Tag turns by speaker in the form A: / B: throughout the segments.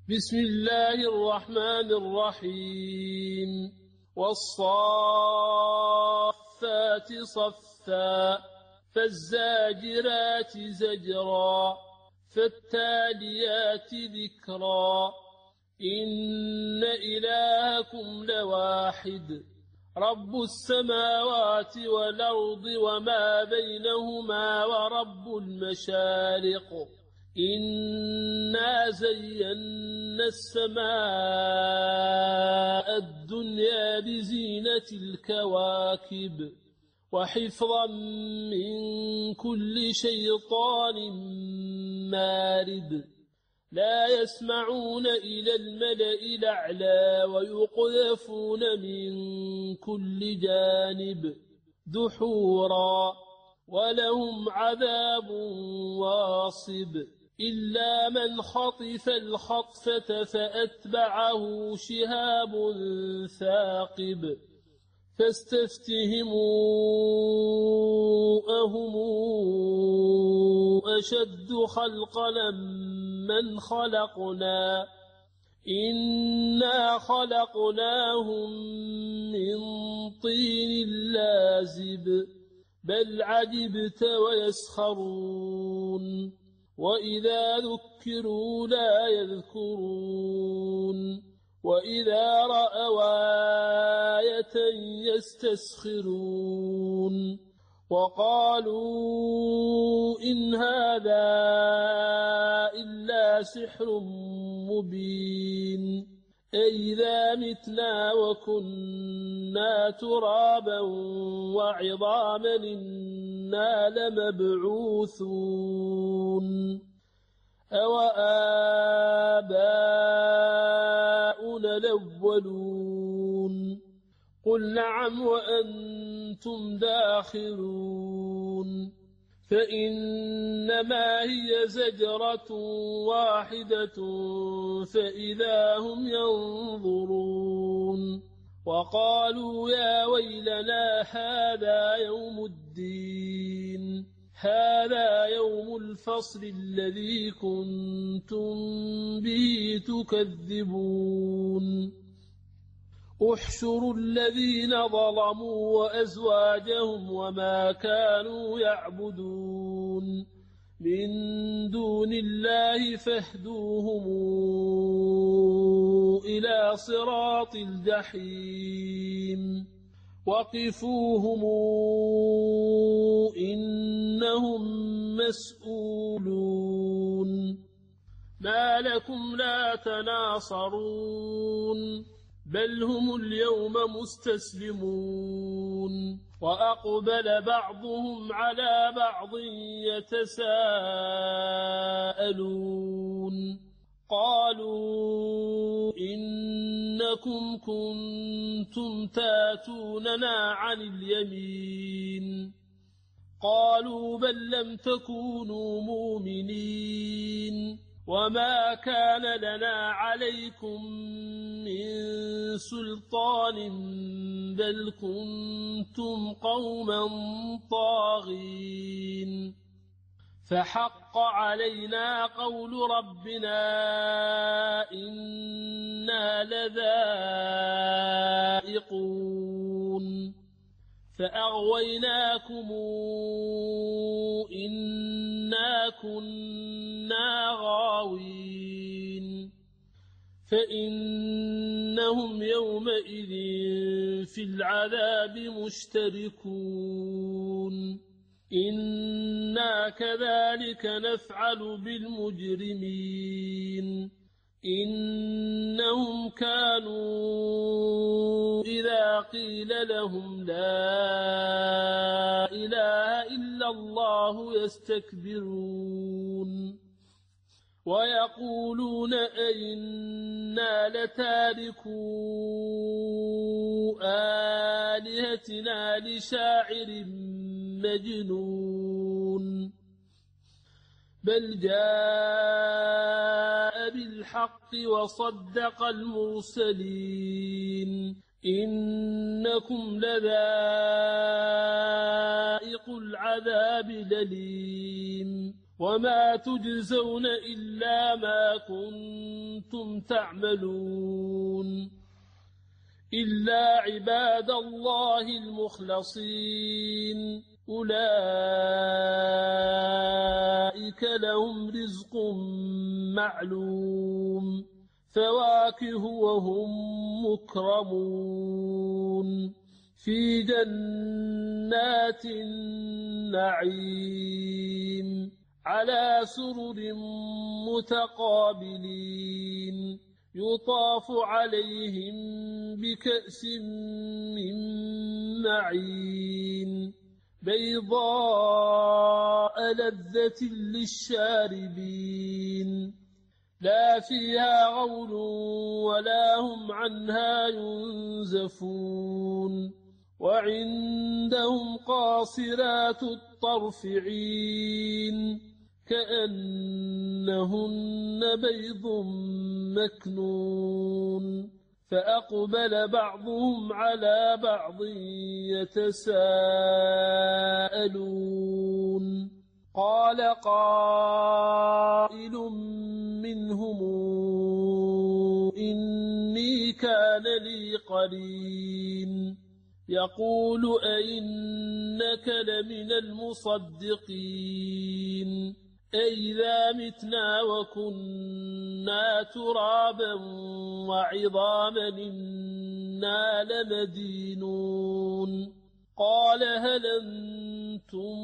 A: بسم الله الرحمن الرحيم والصافات صفا فالزاجرات زجرا فالتاليات ذكرا إن إلهكم لواحد رب السماوات والأرض وما بينهما ورب المشارق إنا زينا السماء الدنيا بزينة الكواكب وحفظا من كل شيطان مارد لا يسمعون إلى الملأ الأعلى ويقذفون من كل جانب دحورا ولهم عذاب واصب إلا من خطف الخطفة فأتبعه شهاب ثاقب فاستفتهموا أهم أشد خلقا من خلقنا إنا خلقناهم من طين لازب بل عجبت ويسخرون وإذا ذكروا لا يذكرون وإذا رأوا آية يستسخرون وقالوا إن هذا إلا سحر مبين أإذا متنا وكنا ترابا وعظاما إنا لمبعوثون أوآباؤنا الأولون قل نعم وأنتم داخرون فإنما هي زجرة واحدة فإذا هم ينظرون وقالوا يا ويلنا هذا يوم الدين هذا يوم الفصل الذي كنتم به تكذبون احشروا الذين ظلموا وأزواجهم وما كانوا يعبدون من دون الله فاهدوهم إلى صراط الجحيم وقفوهم إنهم مسؤولون ما لكم لا تناصرون بل هم اليوم مستسلمون وأقبل بعضهم على بعض يتساءلون قالوا إنكم كنتم تاتوننا عن اليمين قالوا بل لم تكونوا مؤمنين وما كان لنا عليكم من سلطان بل كنتم قوما طاغين فحق علينا قول ربنا إنا لذائقون فأغويناكم إنا كنا غاوين فإنهم يومئذ في العذاب مشتركون إنا كذلك نفعل بالمجرمين إنهم كانوا إذا قيل لهم لا إله إلا الله يستكبرون ويقولون أئنا لتاركو آلهتنا لشاعر مجنون بل جاء بالحق وصدق المرسلين إنكم لذائق العذاب الأليم وما تجزون إلا ما كنتم تعملون إلا عباد الله المخلصين أولئك لهم رزق معلوم فواكه وهم مكرمون في جنات النعيم على سرر متقابلين يطاف عليهم بكأس من معين بيضاء لذة للشاربين لا فيها غول ولا هم عنها ينزفون وعندهم قاصرات الطرف عين كأنهن بيض مكنون فأقبل بعضهم على بعض يتساءلون قال قائل منهم إني كان لي قرين يقول أئنك لمن المصدقين أئذا متنا وكنا ترابا وعظاما إنا لمدينون قال هل أنتم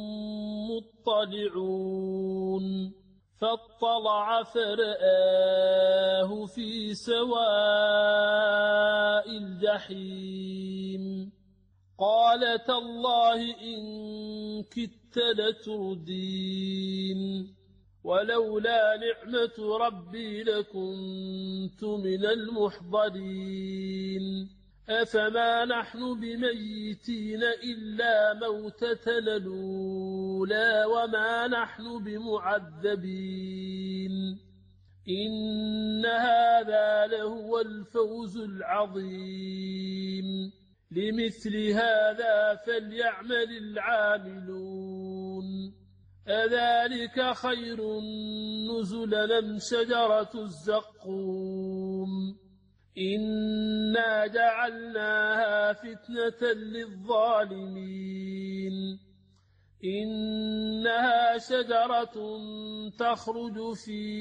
A: مطلعون فاطلع فرآه في سواء الجحيم قال تالله إن كدت لتردين ولولا نعمة ربي لكنت من المحضرين أفما نحن بميتين إلا موتتنا الأولى وما نحن بمعذبين إن هذا لهو الفوز العظيم لمثل هذا فليعمل العاملون أذلك خير نزلا أم شجرة الزقوم إنا جعلناها فتنة للظالمين إنها شجرة تخرج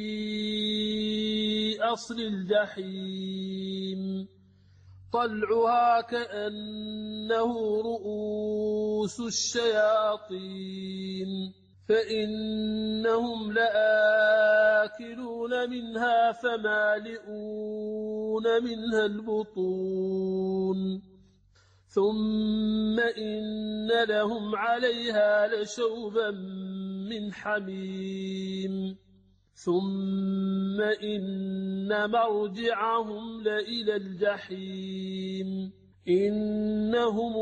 A: في أصل الجحيم طلعها كأنه رؤوس الشياطين فإنهم لآكلون منها فمالئون منها البطون ثم إن لهم عليها لشوبا من حميم ثم إن مرجعهم لإلى الجحيم إنهم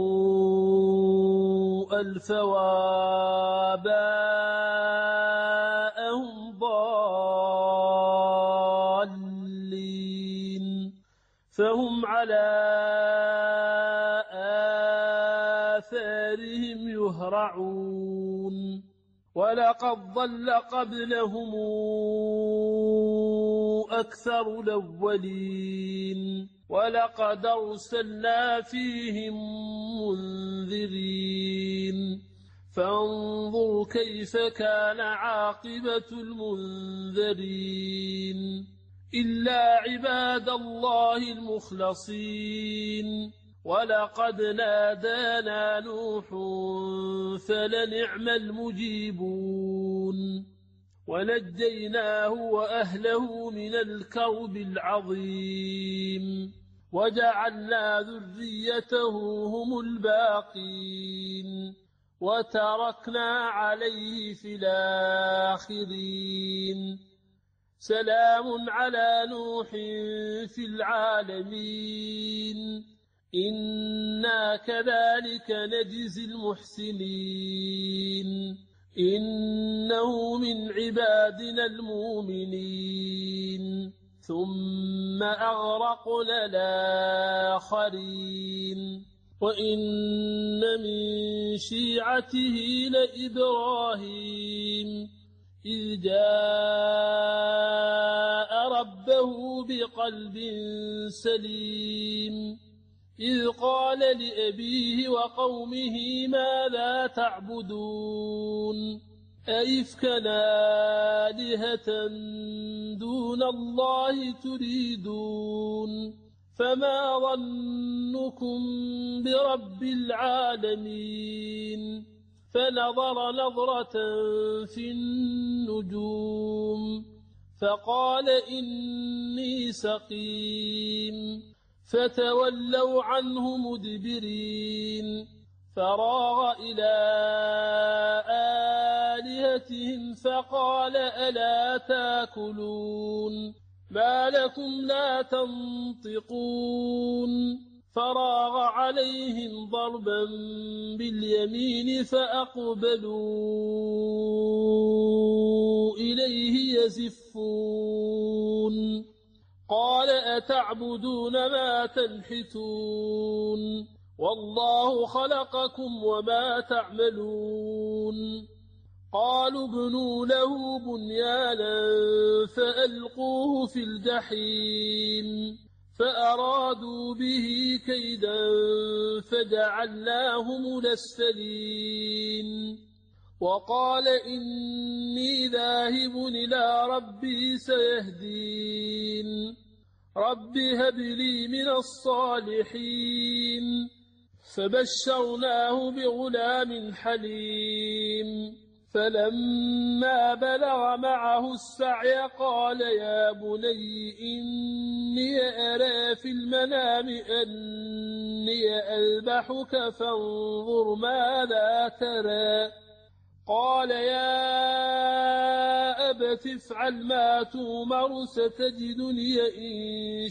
A: ألفوا آباءهم ضالين فهم على آثارهم يهرعون ولقد ضل قبلهم أكثر الأولين ولقد أرسلنا فيهم منذرين فانظر كيف كان عاقبة المنذرين إلا عباد الله المخلصين ولقد نادانا نوح فلنعم المجيبون ونجيناه وأهله من الكرب العظيم وجعلنا ذريته هم الباقين وتركنا عليه في الآخرين سلام على نوح في العالمين إنا كذلك نجزي المحسنين إنه من عبادنا المؤمنين ثم أغرقنا الآخرين وإن من شيعته لإبراهيم إذ جاء ربه بقلب سليم إذ قال لأبيه وقومه ماذا تعبدون أئفكا آلهة دون الله تريدون فما ظنكم برب العالمين فنظر نظرة في النجوم فقال إني سقيم فتولوا عنه مدبرين فراغ إلى آلهتهم فقال ألا تاكلون ما لكم لا تنطقون فراغ عليهم ضربا باليمين فأقبلوا إليه يزفون قال أتعبدون ما تنحتون والله خلقكم وما تعملون قالوا ابنوا له بنيانا فألقوه في الجحيم فأرادوا به كيدا فجعلناهم الأسفلين وقال إني ذاهب إلى ربي سيهدين رب هب لي من الصالحين فبشرناه بغلام حليم فلما بلغ معه السعي قال يا بني إني أرى في المنام أني أذبحك فانظر ماذا ترى قال يا أبت افعل ما تؤمر ستجدني إن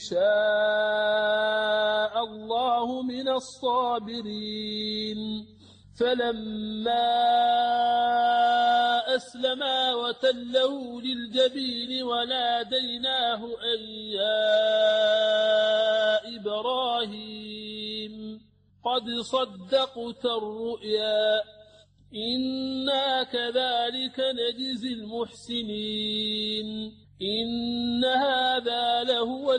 A: شاء الله من الصابرين فلما أسلما وتله للجبين وناديناه أن يا إبراهيم قد صدقت الرؤيا إنا كذلك نجزي المحسنين إن هذا لهو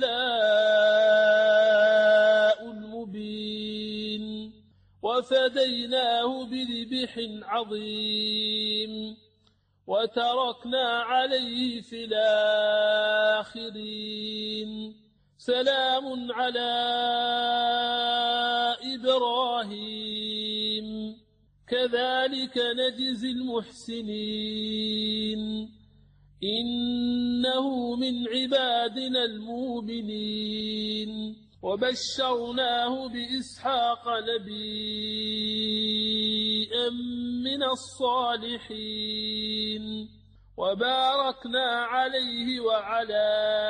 A: البلاء المبين وفديناه بذبح عظيم وتركنا عليه في الآخرين سلام على إبراهيم كذلك نجزي المحسنين إنه من عبادنا المؤمنين وبشرناه بإسحاق نبيا من الصالحين وباركنا عليه وعلى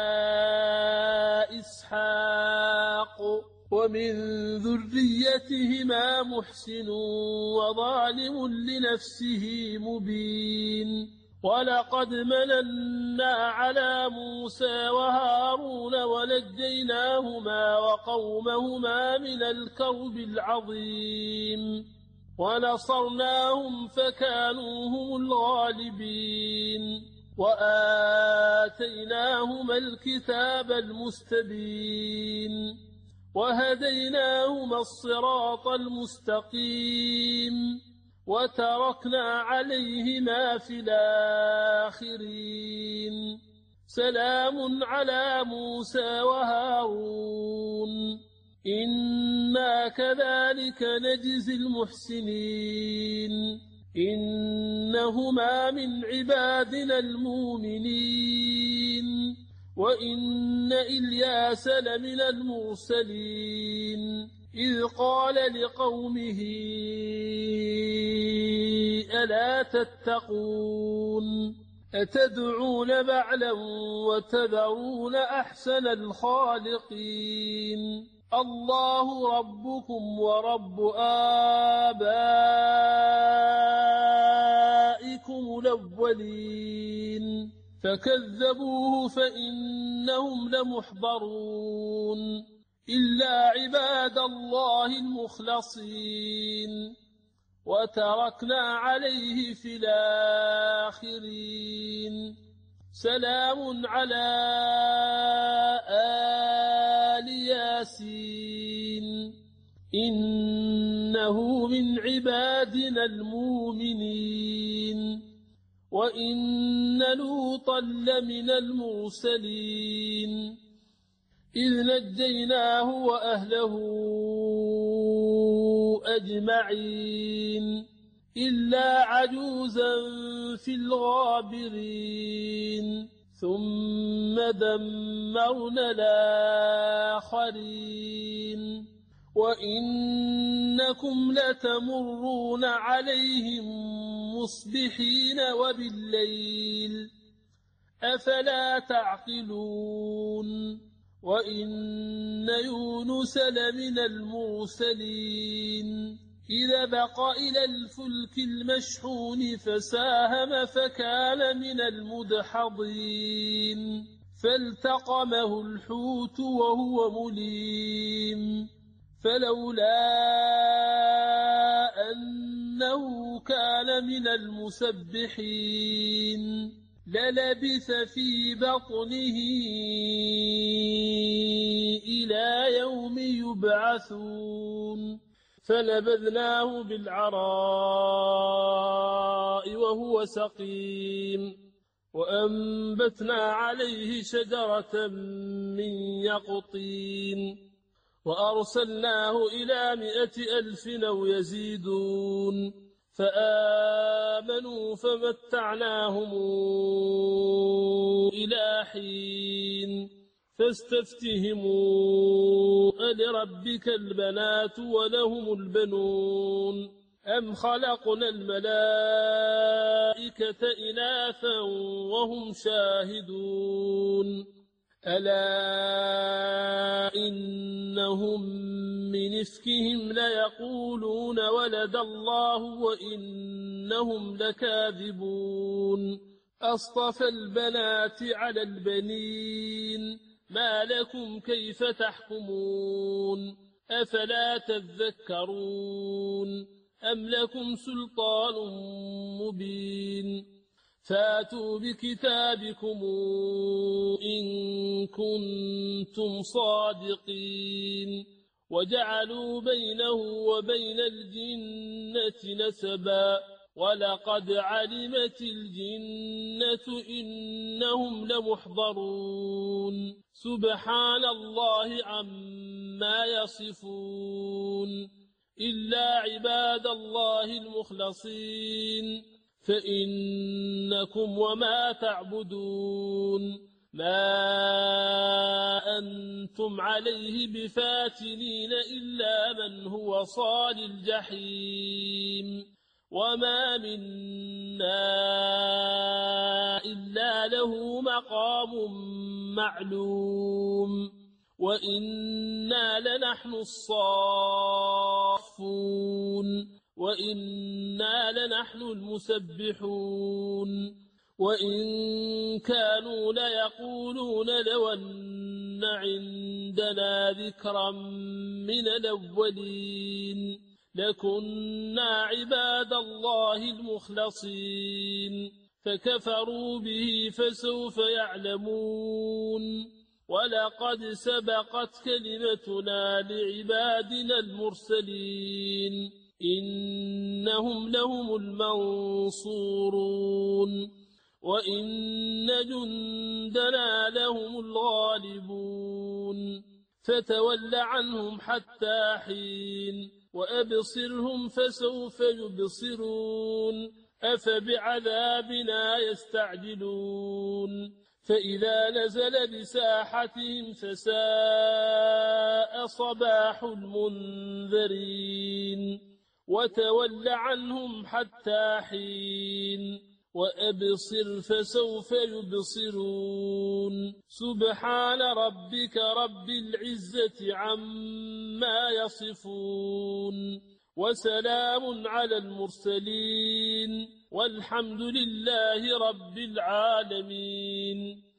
A: إسحاق ومن ذريتهما محسن وظالم لنفسه مبين ولقد مننا على موسى وهارون ونجيناهما وقومهما من الكرب العظيم ونصرناهم فكانوا هم الغالبين وآتيناهما الكتاب المستبين وهديناهما الصراط المستقيم وتركنا عليهما في الآخرين سلام على موسى وهارون إنا كذلك نجزي المحسنين إنهما من عبادنا المؤمنين وإن إلياس لمن المرسلين إذ قال لقومه ألا تتقون أتدعون بعلا وتذرون أحسن الخالقين الله ربكم ورب آبائكم الأولين فكذبوه فإنهم لمحضرون إلا عباد الله المخلصين وتركنا عليه في الآخرين سلام على آل ياسين إنه من عبادنا المؤمنين وإن لوطا لمن المرسلين إذ نجيناه وأهله أجمعين إلا عجوزا في الغابرين ثم دمرنا الآخرين وإنكم لتمرون عليهم مصبحين وبالليل أفلا تعقلون وإن يونس لمن المرسلين إذا بق إلى الفلك المشحون فساهم فكان من المدحضين فالتقمه الحوت وهو مليم فلولا أنه كان من المسبحين للبث في بطنه إلى يوم يبعثون فنبذناه بالعراء وهو سقيم وأنبتنا عليه شجرة من يقطين وأرسلناه إلى 100,000 أو يزيدون فآمنوا فمتعناهم إلى حين فاستفتهموا ألربك البنات ولهم البنون أم خلقنا الملائكة إناثا وهم شاهدون ألا إنهم من إفكهم ليقولون ولد الله وإنهم لكاذبون أصطفى البنات على البنين ما لكم كيف تحكمون أفلا تذكرون أم لكم سلطان مبين فاتوا بكتابكم إن كنتم صادقين وجعلوا بينه وبين الجنة نسبا ولقد علمت الجنة إنهم لمحضرون سبحان الله عما يصفون إلا عباد الله المخلصين فإنكم وما تعبدون ما أنتم عليه بفاتنين إلا من هو صال الجحيم وما منا إلا له مقام معلوم وإنا لنحن الصافون وإنا لنحن المسبحون وإن كانوا ليقولون لو أن عندنا ذكرا من الأولين لكنا عباد الله المخلصين فكفروا به فسوف يعلمون ولقد سبقت كلمتنا لعبادنا المرسلين إنهم لهم المنصورون وإن جندنا لهم الغالبون فتول عنهم حتى حين وأبصرهم فسوف يبصرون أفبعذابنا يستعجلون فإذا نزل بساحتهم فساء صباح المنذرين وتول عنهم حتى حين وأبصر فسوف يبصرون سبحان ربك رب العزة عما يصفون وسلام على المرسلين والحمد لله رب العالمين.